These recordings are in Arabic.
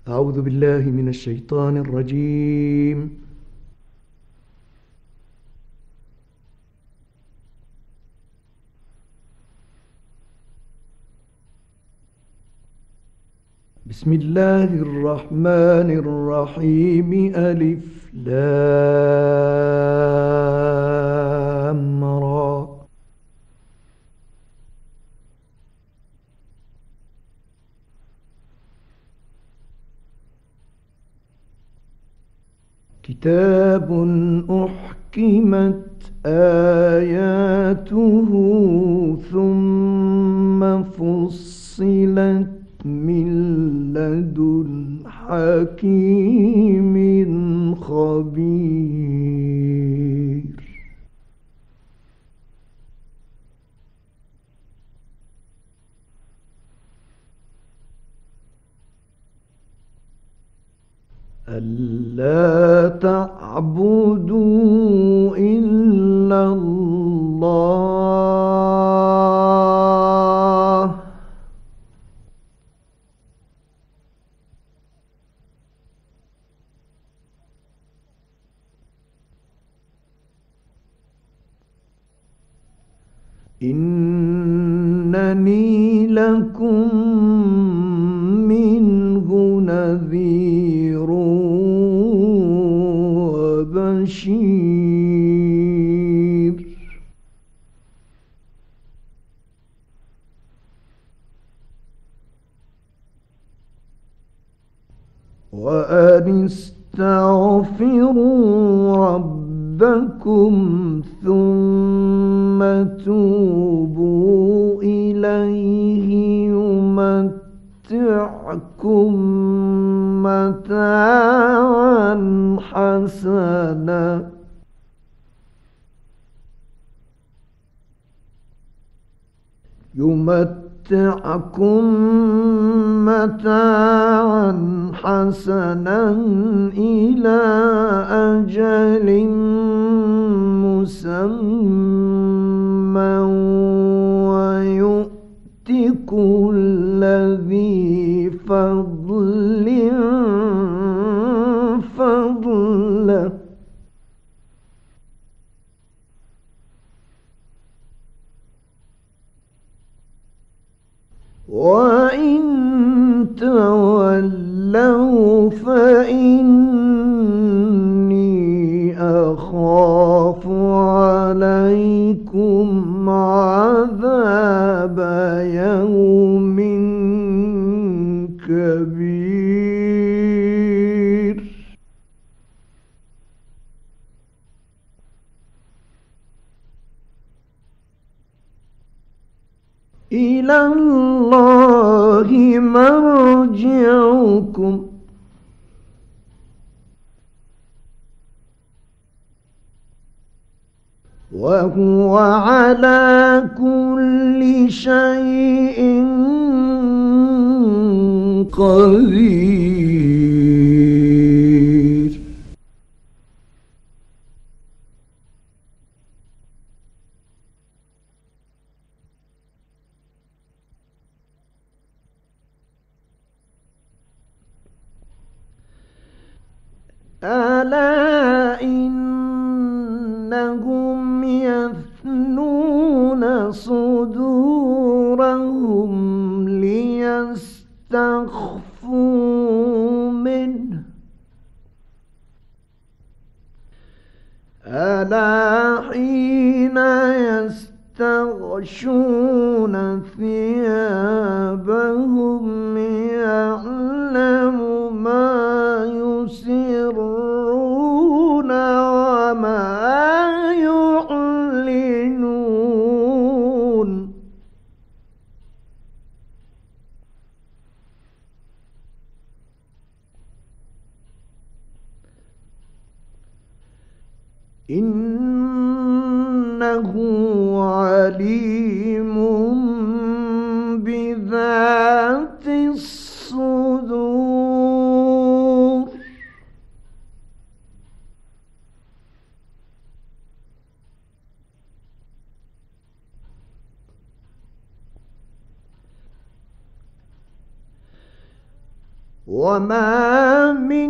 أعوذ بالله من الشيطان الرجيم. بسم الله الرحمن الرحيم. ألف لام را. كتاب أحكمت آياته ثم فصلت من لدن حكيم خبير. ألا تعبدوا إلا الله إنني لكم منه نذير وبشير. وأن استغفروا ربكم ثم توبوا إليه يمتعكم متاعا حسنا إلى أجل مسمى ويؤت كل ذي فضل فضله. وإن تولوا فإني أخاف عليكم عذاب يوم كبير. إلى الله مرجعكم وهو على كل شيء قدير. ألا إنهم يثنون صدورهم ليستخفوا منه ألا حين يستغشون ثيابهم يعلم ما يسرون وما يعلنون. إنه عليم بذات الصدور. وما من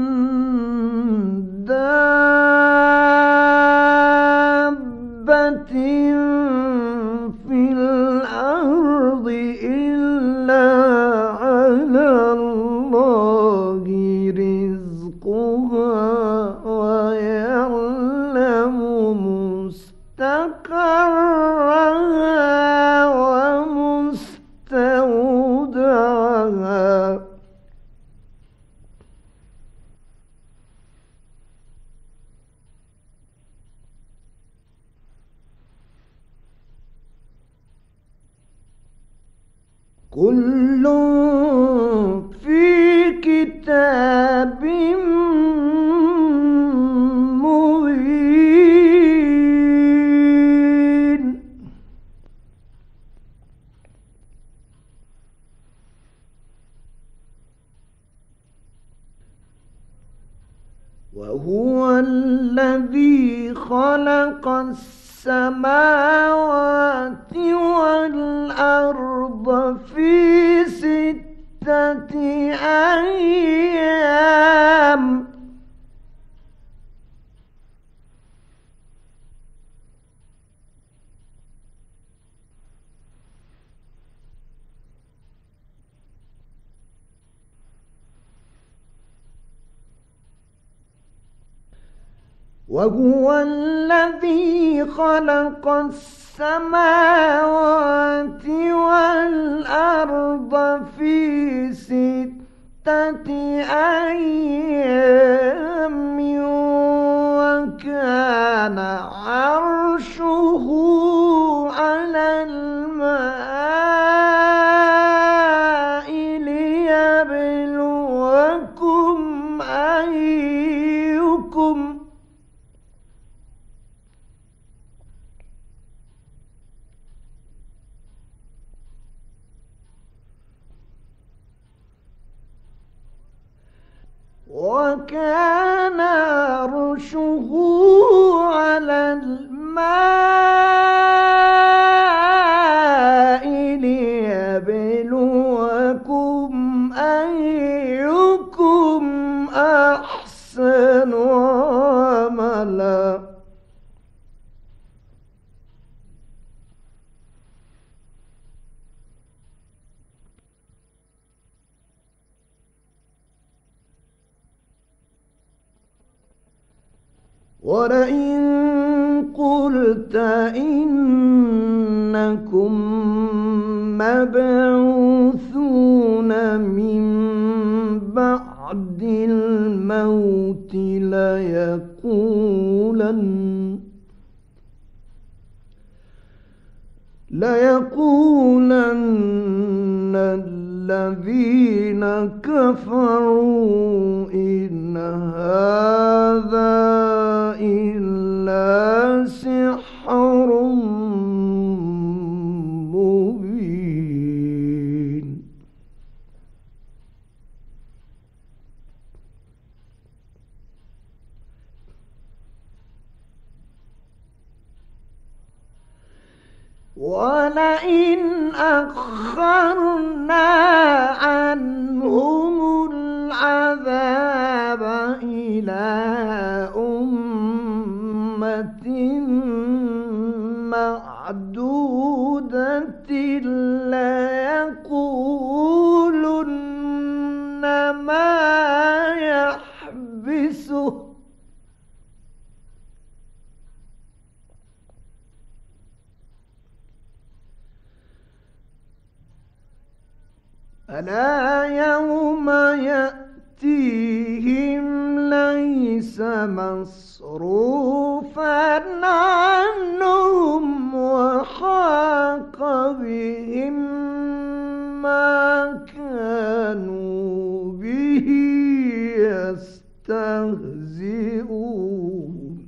دابة في الأرض إلا على الله رزقها ويعلم مستقرها ومستودعها. كل في كتاب مبين. وهو الذي خلق السماوات والأرض في 6 أيام وهو الذي خلق السماوات والأرض في 6 أيام وكان عرشه على الماء ليبلوكم أيكم وكان عرشه على الماء ليبلوكم أيكم أحسن عملا. ولئن قلت إنكم مبعوثون من بعد الموت ليقولن الذين كفروا إن هذا إلا سحر مبين. ولئن أخرنا عنهم العذاب إلى أمة معدودة ليقولن ما يحبسه ألا يوم يأتيهم ليس مصروفا عنهم وحاق بهم ما كانوا به يستهزئون.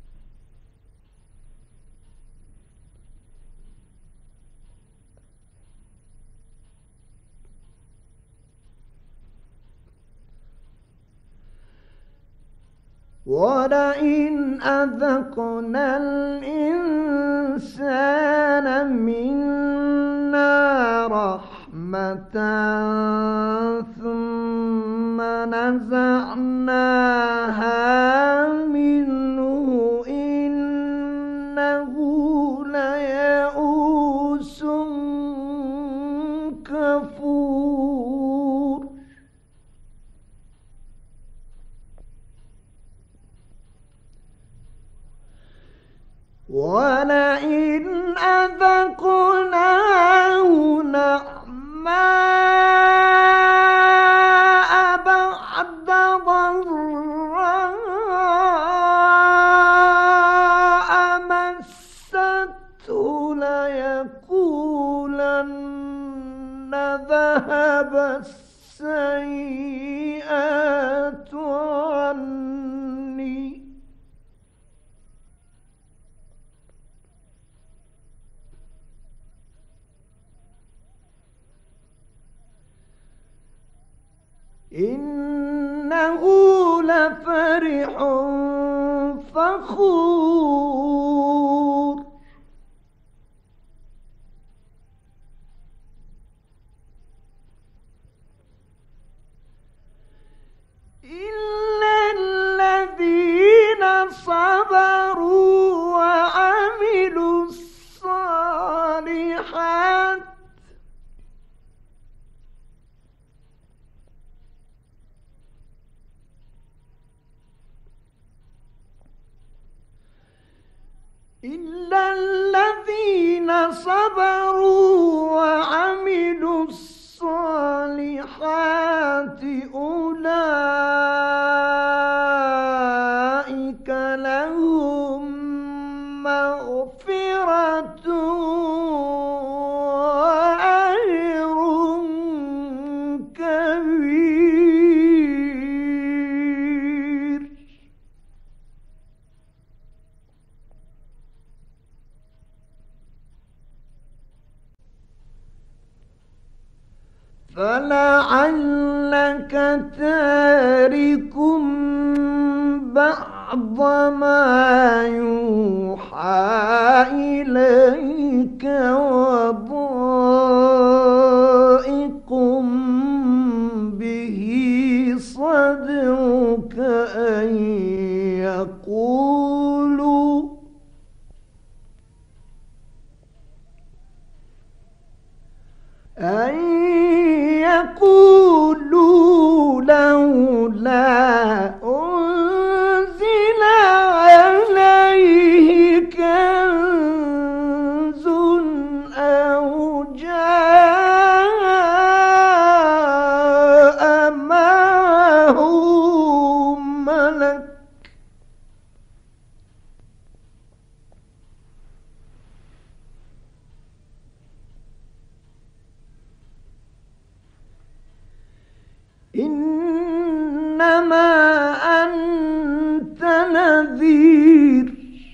ولئن أذقنا الإنسان منا رحمة ثم نزعناها منه إنه ليئوس كفور ولئن أذقناه نعماء بعد ضراء مسته ليقولن ذهب السيئات عني إنه لفرح فخور إلا الذين صبروا وعملوا الصالحات إلا الذين صبروا وعملوا الصالحات أولئك لهم مغفرة وأجر كبير فلعلك تارك بعض ما يوحى إليك وضائق به صدرك أن يقولوا لولا أنزل عليه كنز أو جاء معه ملك إنما أنت نذير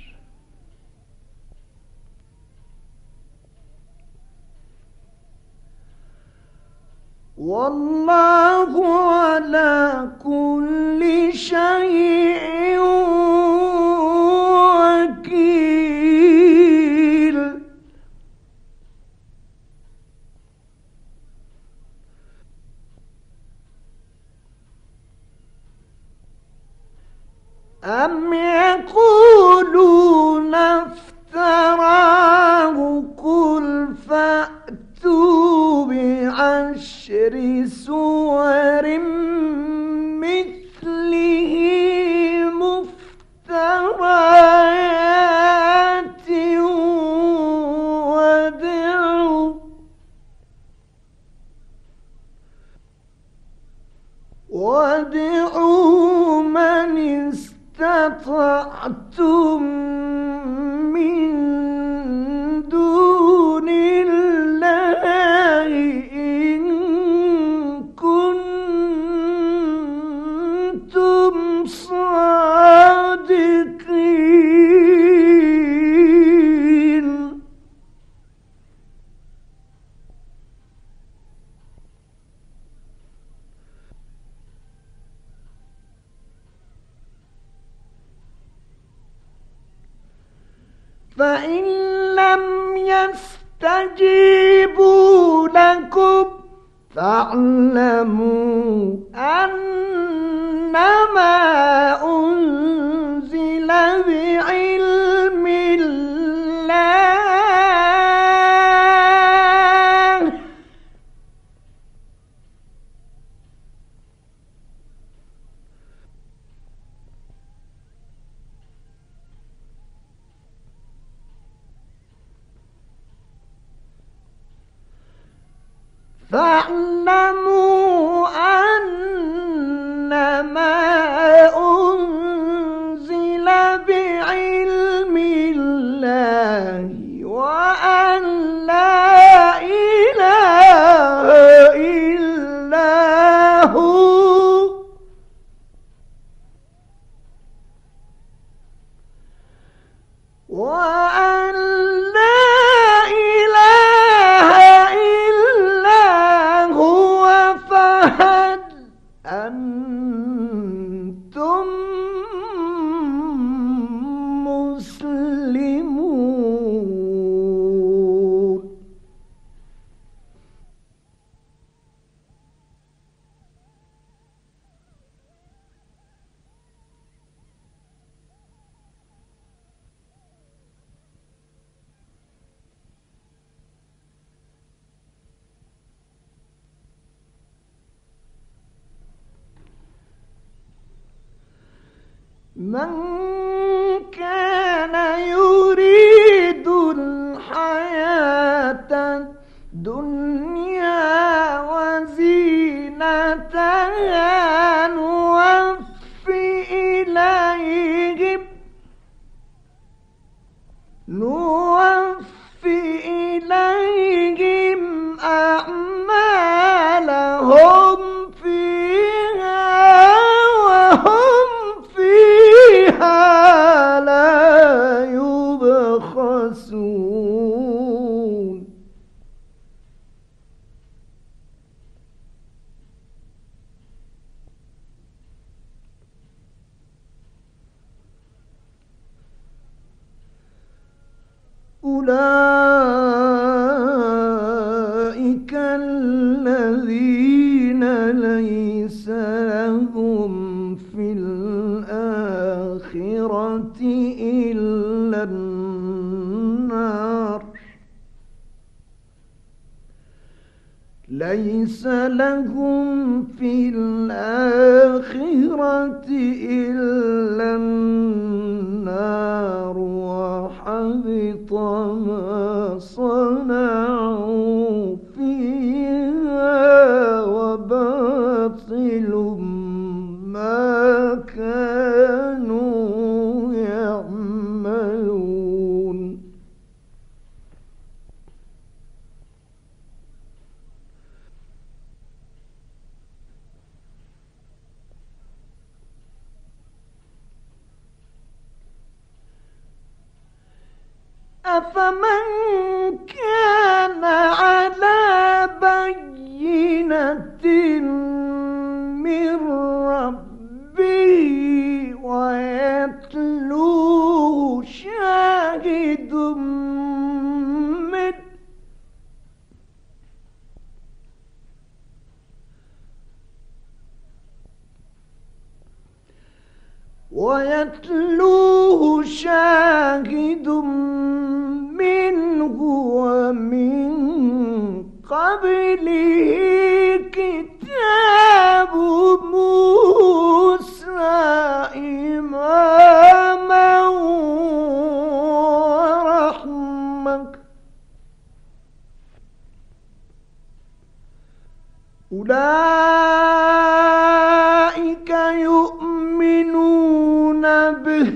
والله على كل شيء وكيل أم يقولون افتراه قل فأتوا بعشر سور مثله مفتريات وادعوا من استطعتم من دون الله إن كنتم صادقين فإن لم يستجيبوا لكم فاعلموا أنما أنزل بعلم الله فاعلموا أنما أنزل بعلم الله وأن لا إله إلا هو وأن لا إله إلا هو فهل أنتم مسلمون من كان يريد الحياة الدنيا وزينتها نوفي إليهم أعمالهم فيها وهم فيها لا يبخسون أولئك الذين ليس لهم في الآخرة إلا النار ليس لهم في الآخرة إلا النار وحبط ما صنعوا فيها وباطل ما كانوا يعملون أفمن كان على بينة من ربه ويتلوه شاهد منه منه ومن قبله كتاب موسى إماما ورحمة أولئك يؤمنون به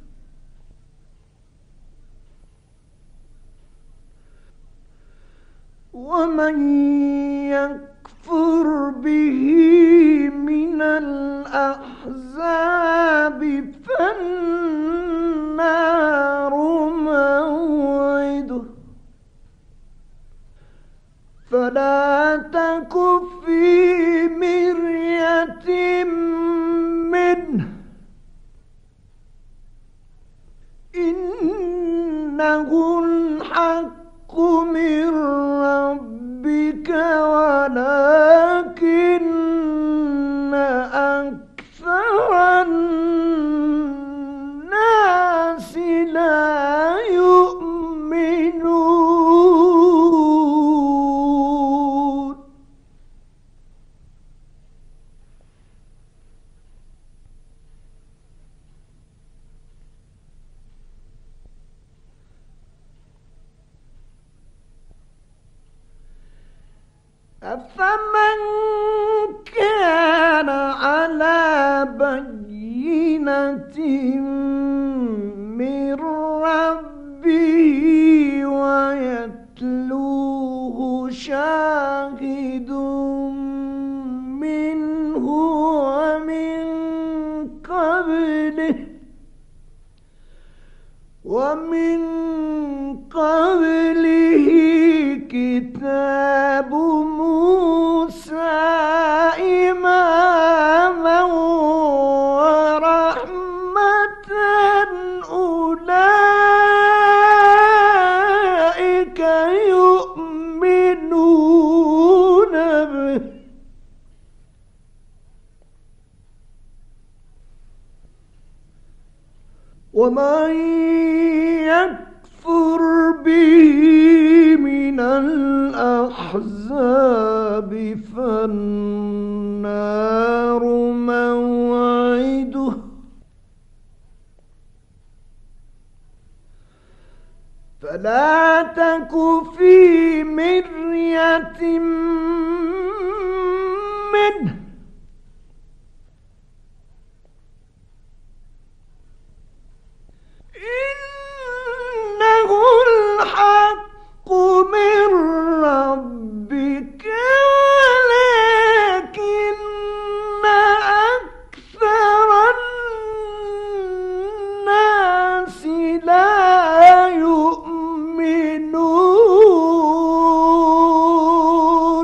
ومن يكفر به من الأحزاب فالنار موعده فلا تك في مرية منه إنه الحق من ربك ربك ولكن أكثر الناس لا يؤمنون. أفمن كان على بينة من ربه ويتلوه شاهد منه ومن قبله كتاب موسى إماما ورحمة أولئك يؤمنون به ومن يكفر به من الأحزاب فالنار موعده فلا تك في مرية منه إنه الحق من ربك ولكن أكثر الناس لا يؤمنون.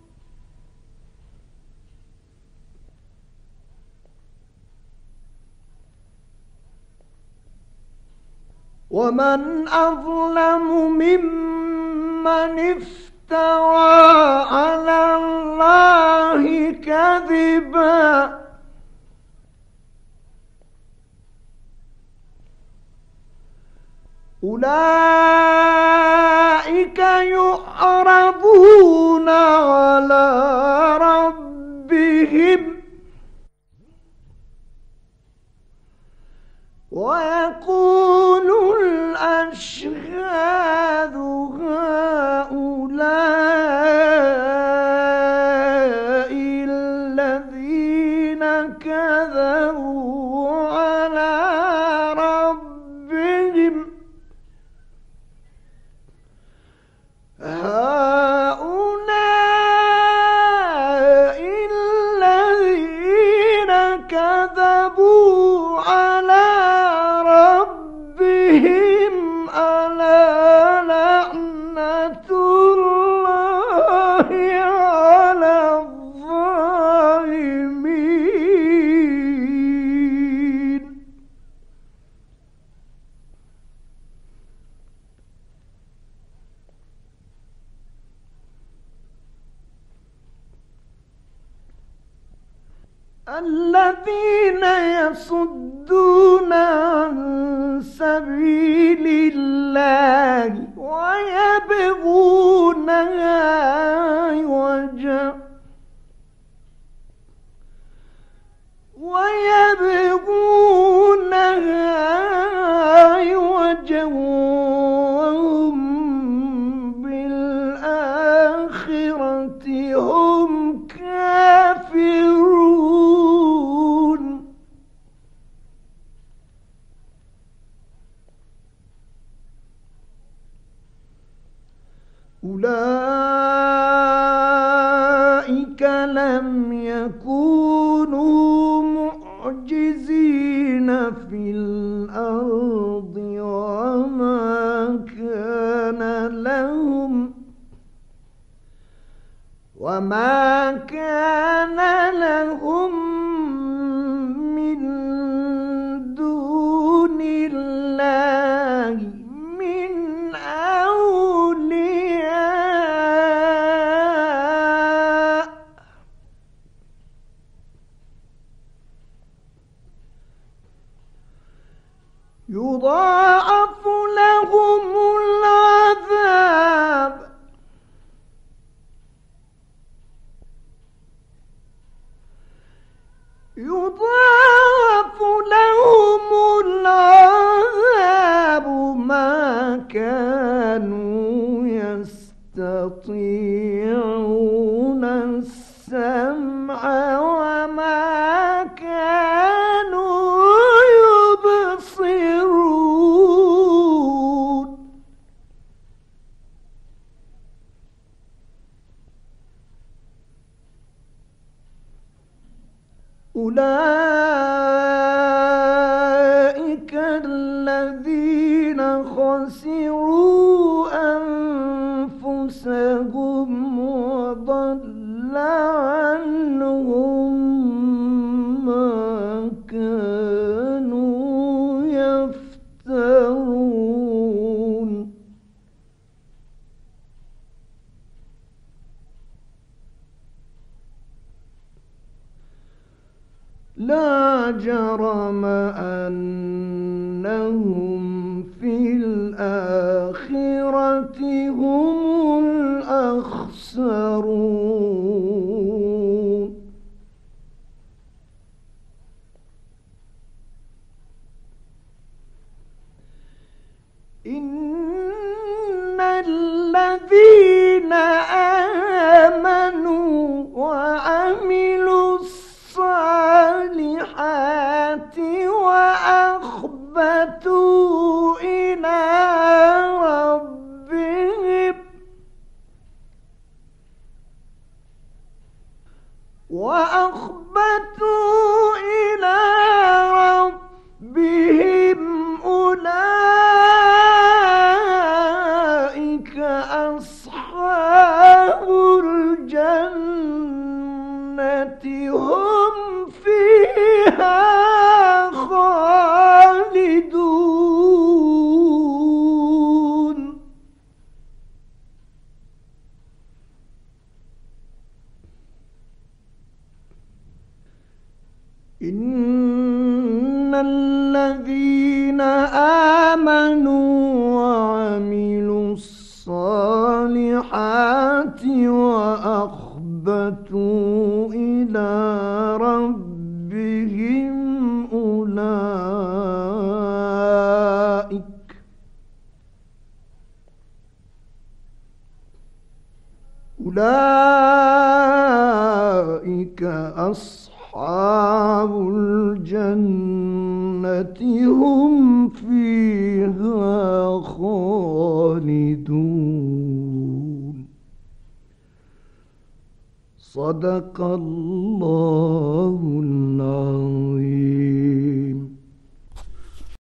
ومن أظلم ممن افترى على الله كذبا أولئك يعرضون على ربهم ويقول الأشهاد هؤلاء الذين كذبوا على ربهم هؤلاء الذين كذبوا على ربهم ألا لعنة الله على الظالمين. الذين يصدون عن سبيل الله ويبغونها عوجا وهم بالآخرة هم كافرون. أولئك لم يكونوا معجزين يضاعف لهم العذاب ما كانوا يستطيعون السمع وما كانوا يبصرون أولئك الذين خسروا أنفسهم وضل عنهم ما كانوا يفترون لا جرم أنهم في الآخرة هم الأخسرون إن الذين آمنوا وعملوا الصالحات وأخبتوا إلى ربهم أولئك أصحاب الجنة هم فيها خالدون إن الذين آمنوا وعملوا الصالحات وأخبتوا إلى ربهم أولئك أصحاب الجنة هم فيها خالدون. صدق الله